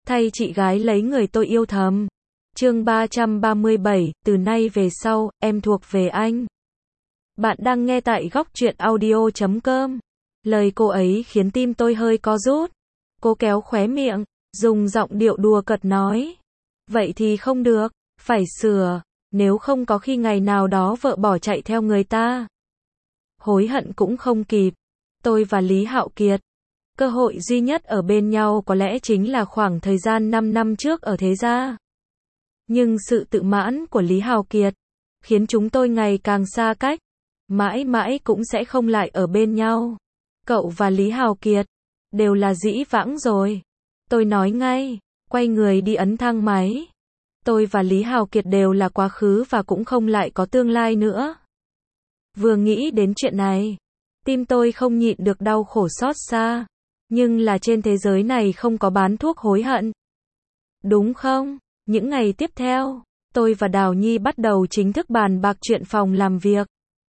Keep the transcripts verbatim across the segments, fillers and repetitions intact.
thay chị gái lấy người tôi yêu thầm. Chương ba trăm ba mươi bảy, từ nay về sau, em thuộc về anh. Bạn đang nghe tại góc truyện audio chấm com. Lời cô ấy khiến tim tôi hơi co rút. Cô kéo khóe miệng, dùng giọng điệu đùa cợt nói. Vậy thì không được, phải sửa, nếu không có khi ngày nào đó vợ bỏ chạy theo người ta. Hối hận cũng không kịp. Tôi và Lý Hạo Kiệt, cơ hội duy nhất ở bên nhau có lẽ chính là khoảng thời gian năm năm trước ở Thế Gia. Nhưng sự tự mãn của Lý Hạo Kiệt khiến chúng tôi ngày càng xa cách, mãi mãi cũng sẽ không lại ở bên nhau. Cậu và Lý Hạo Kiệt đều là dĩ vãng rồi. Tôi nói ngay, quay người đi ấn thang máy. Tôi và Lý Hạo Kiệt đều là quá khứ và cũng không lại có tương lai nữa. Vừa nghĩ đến chuyện này, tim tôi không nhịn được đau khổ xót xa. Nhưng là trên thế giới này không có bán thuốc hối hận. Đúng không? Những ngày tiếp theo, tôi và Đào Nhi bắt đầu chính thức bàn bạc chuyện phòng làm việc.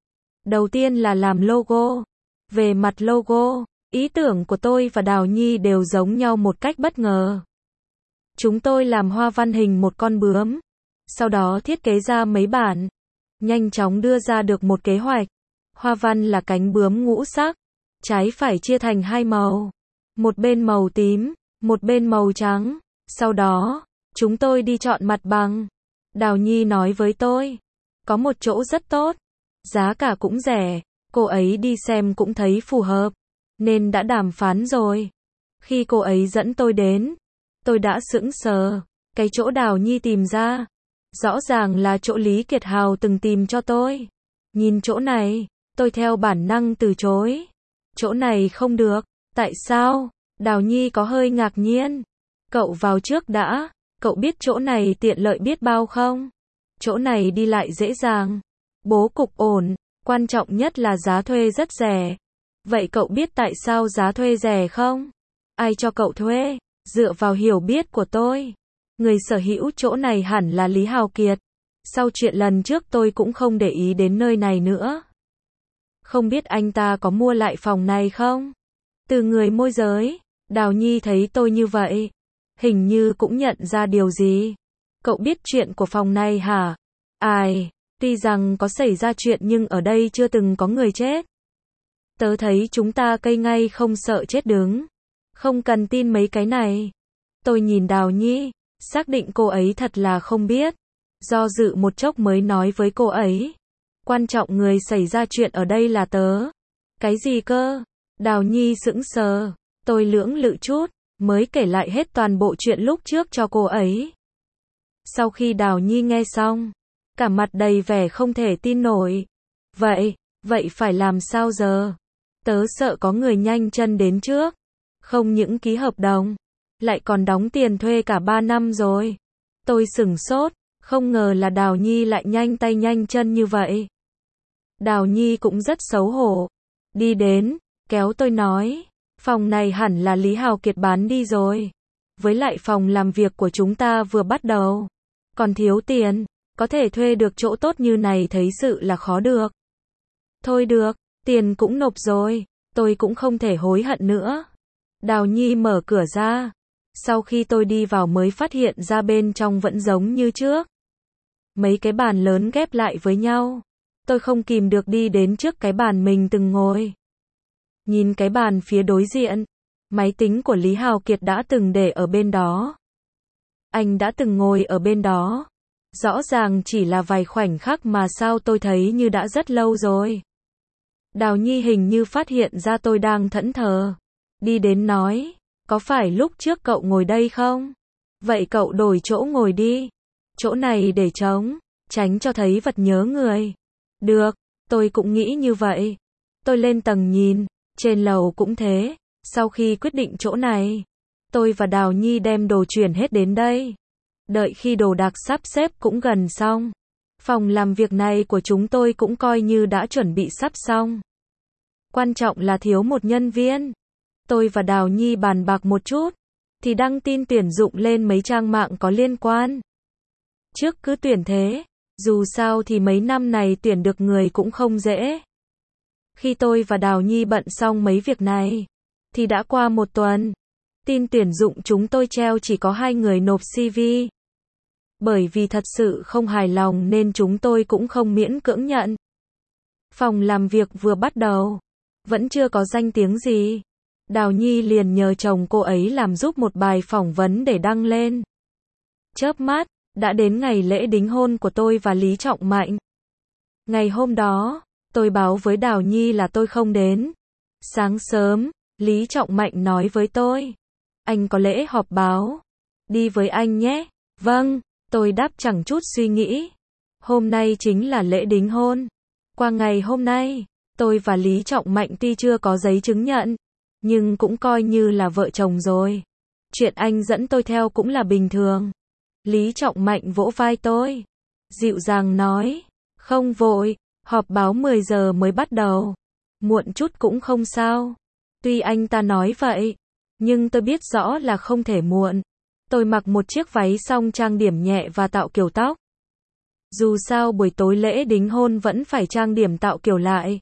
Đầu tiên là làm logo. Về mặt logo, ý tưởng của tôi và Đào Nhi đều giống nhau một cách bất ngờ. Chúng tôi làm hoa văn hình một con bướm, sau đó thiết kế ra mấy bản, nhanh chóng đưa ra được một kế hoạch. Hoa văn là cánh bướm ngũ sắc, trái phải chia thành hai màu, một bên màu tím, một bên màu trắng. Sau đó, chúng tôi đi chọn mặt bằng. Đào Nhi nói với tôi, có một chỗ rất tốt, giá cả cũng rẻ, cô ấy đi xem cũng thấy phù hợp, nên đã đàm phán rồi. Khi cô ấy dẫn tôi đến, tôi đã sững sờ, cái chỗ Đào Nhi tìm ra, rõ ràng là chỗ Lý Kiệt Hào từng tìm cho tôi. Nhìn chỗ này, tôi theo bản năng từ chối. Chỗ này không được. Tại sao? Đào Nhi có hơi ngạc nhiên. Cậu vào trước đã, cậu biết chỗ này tiện lợi biết bao không? Chỗ này đi lại dễ dàng, bố cục ổn, quan trọng nhất là giá thuê rất rẻ. Vậy cậu biết tại sao giá thuê rẻ không? Ai cho cậu thuê? Dựa vào hiểu biết của tôi, người sở hữu chỗ này hẳn là Lý Hạo Kiệt. Sau chuyện lần trước tôi cũng không để ý đến nơi này nữa. Không biết anh ta có mua lại phòng này không? Từ người môi giới, Đào Nhi thấy tôi như vậy, hình như cũng nhận ra điều gì. Cậu biết chuyện của phòng này hả? Ai, tuy rằng có xảy ra chuyện nhưng ở đây chưa từng có người chết. Tớ thấy chúng ta cây ngay không sợ chết đứng. Không cần tin mấy cái này. Tôi nhìn Đào Nhi, xác định cô ấy thật là không biết. Do dự một chốc mới nói với cô ấy. Quan trọng người xảy ra chuyện ở đây là tớ. Cái gì cơ? Đào Nhi sững sờ. Tôi lưỡng lự chút, mới kể lại hết toàn bộ chuyện lúc trước cho cô ấy. Sau khi Đào Nhi nghe xong, cả mặt đầy vẻ không thể tin nổi. Vậy, vậy phải làm sao giờ? Tớ sợ có người nhanh chân đến trước. Không những ký hợp đồng, lại còn đóng tiền thuê cả ba năm rồi. Tôi sửng sốt, không ngờ là Đào Nhi lại nhanh tay nhanh chân như vậy. Đào Nhi cũng rất xấu hổ. Đi đến, kéo tôi nói, phòng này hẳn là Lý Hạo Kiệt bán đi rồi. Với lại phòng làm việc của chúng ta vừa bắt đầu, còn thiếu tiền, có thể thuê được chỗ tốt như này thấy sự là khó được. Thôi được, tiền cũng nộp rồi, tôi cũng không thể hối hận nữa. Đào Nhi mở cửa ra. Sau khi tôi đi vào mới phát hiện ra bên trong vẫn giống như trước. Mấy cái bàn lớn ghép lại với nhau. Tôi không kìm được đi đến trước cái bàn mình từng ngồi. Nhìn cái bàn phía đối diện, máy tính của Lý Hạo Kiệt đã từng để ở bên đó. Anh đã từng ngồi ở bên đó. Rõ ràng chỉ là vài khoảnh khắc mà sao tôi thấy như đã rất lâu rồi. Đào Nhi hình như phát hiện ra tôi đang thẫn thờ. Đi đến nói, có phải lúc trước cậu ngồi đây không? Vậy cậu đổi chỗ ngồi đi. Chỗ này để trống, tránh cho thấy vật nhớ người. Được, tôi cũng nghĩ như vậy. Tôi lên tầng nhìn, trên lầu cũng thế. Sau khi quyết định chỗ này, tôi và Đào Nhi đem đồ chuyển hết đến đây. Đợi khi đồ đạc sắp xếp cũng gần xong, phòng làm việc này của chúng tôi cũng coi như đã chuẩn bị sắp xong. Quan trọng là thiếu một nhân viên. Tôi và Đào Nhi bàn bạc một chút, thì đăng tin tuyển dụng lên mấy trang mạng có liên quan. Trước cứ tuyển thế, dù sao thì mấy năm này tuyển được người cũng không dễ. Khi tôi và Đào Nhi bận xong mấy việc này, thì đã qua một tuần. Tin tuyển dụng chúng tôi treo chỉ có hai người nộp xê vê. Bởi vì thật sự không hài lòng nên chúng tôi cũng không miễn cưỡng nhận. Phòng làm việc vừa bắt đầu, vẫn chưa có danh tiếng gì. Đào Nhi liền nhờ chồng cô ấy làm giúp một bài phỏng vấn để đăng lên. Chớp mắt, đã đến ngày lễ đính hôn của tôi và Lý Trọng Mạnh. Ngày hôm đó, tôi báo với Đào Nhi là tôi không đến. Sáng sớm, Lý Trọng Mạnh nói với tôi, anh có lễ họp báo, đi với anh nhé. Vâng, tôi đáp chẳng chút suy nghĩ. Hôm nay chính là lễ đính hôn. Qua ngày hôm nay, tôi và Lý Trọng Mạnh tuy chưa có giấy chứng nhận, nhưng cũng coi như là vợ chồng rồi. Chuyện anh dẫn tôi theo cũng là bình thường. Lý Trọng Mạnh vỗ vai tôi, dịu dàng nói, không vội, họp báo mười giờ mới bắt đầu. Muộn chút cũng không sao. Tuy anh ta nói vậy, nhưng tôi biết rõ là không thể muộn. Tôi mặc một chiếc váy xong trang điểm nhẹ và tạo kiểu tóc. Dù sao buổi tối lễ đính hôn vẫn phải trang điểm tạo kiểu lại.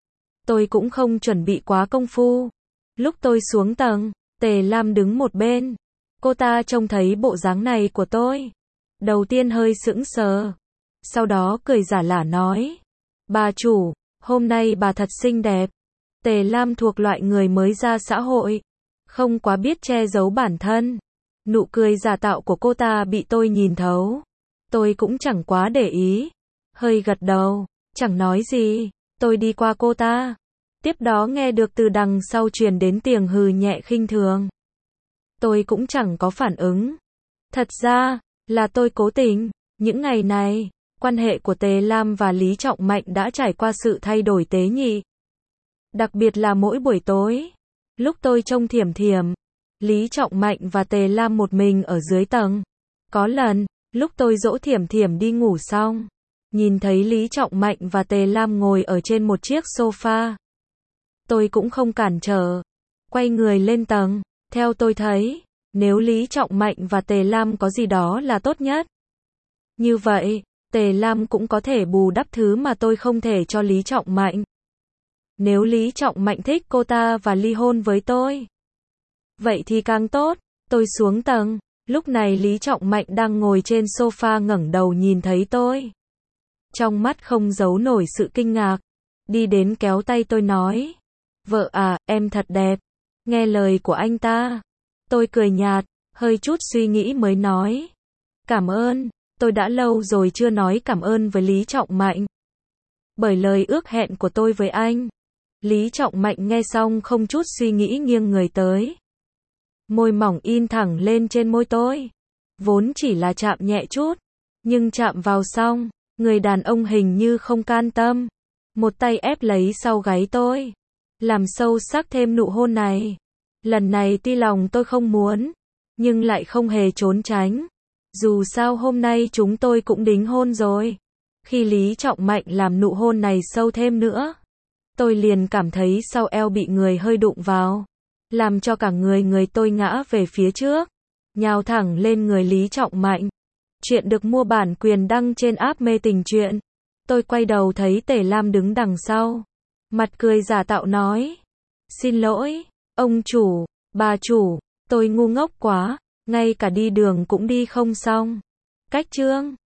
Tôi cũng không chuẩn bị quá công phu. Lúc tôi xuống tầng, Tề Lam đứng một bên. Cô ta trông thấy bộ dáng này của tôi. Đầu tiên hơi sững sờ. Sau đó cười giả lả nói. Bà chủ, hôm nay bà thật xinh đẹp. Tề Lam thuộc loại người mới ra xã hội. Không quá biết che giấu bản thân. Nụ cười giả tạo của cô ta bị tôi nhìn thấu. Tôi cũng chẳng quá để ý. Hơi gật đầu, chẳng nói gì. Tôi đi qua cô ta. Tiếp đó nghe được từ đằng sau truyền đến tiếng hừ nhẹ khinh thường. Tôi cũng chẳng có phản ứng. Thật ra, là tôi cố tình. Những ngày này, quan hệ của Tề Lam và Lý Trọng Mạnh đã trải qua sự thay đổi tế nhị. Đặc biệt là mỗi buổi tối. Lúc tôi trông Thiểm Thiểm, Lý Trọng Mạnh và Tề Lam một mình ở dưới tầng. Có lần, lúc tôi dỗ Thiểm Thiểm đi ngủ xong, nhìn thấy Lý Trọng Mạnh và Tề Lam ngồi ở trên một chiếc sofa. Tôi cũng không cản trở. Quay người lên tầng. Theo tôi thấy, nếu Lý Trọng Mạnh và Tề Lam có gì đó là tốt nhất. Như vậy, Tề Lam cũng có thể bù đắp thứ mà tôi không thể cho Lý Trọng Mạnh. Nếu Lý Trọng Mạnh thích cô ta và ly hôn với tôi, vậy thì càng tốt. Tôi xuống tầng. Lúc này Lý Trọng Mạnh đang ngồi trên sofa ngẩng đầu nhìn thấy tôi. Trong mắt không giấu nổi sự kinh ngạc. Đi đến kéo tay tôi nói. Vợ à, em thật đẹp. Nghe lời của anh ta. Tôi cười nhạt, hơi chút suy nghĩ mới nói. Cảm ơn, tôi đã lâu rồi chưa nói cảm ơn với Lý Trọng Mạnh. Bởi lời ước hẹn của tôi với anh. Lý Trọng Mạnh nghe xong không chút suy nghĩ nghiêng người tới. Môi mỏng in thẳng lên trên môi tôi. Vốn chỉ là chạm nhẹ chút. Nhưng chạm vào xong, người đàn ông hình như không can tâm. Một tay ép lấy sau gáy tôi. Làm sâu sắc thêm nụ hôn này. Lần này tuy lòng tôi không muốn, nhưng lại không hề trốn tránh. Dù sao hôm nay chúng tôi cũng đính hôn rồi. Khi Lý Trọng Mạnh làm nụ hôn này sâu thêm nữa, tôi liền cảm thấy sau eo bị người hơi đụng vào. Làm cho cả người người tôi ngã về phía trước. Nhào thẳng lên người Lý Trọng Mạnh. Chuyện được mua bản quyền đăng trên app Mê Tình Truyện. Tôi quay đầu thấy Tề Lam đứng đằng sau. Mặt cười giả tạo nói. Xin lỗi, ông chủ, bà chủ, tôi ngu ngốc quá, ngay cả đi đường cũng đi không xong. Cách chương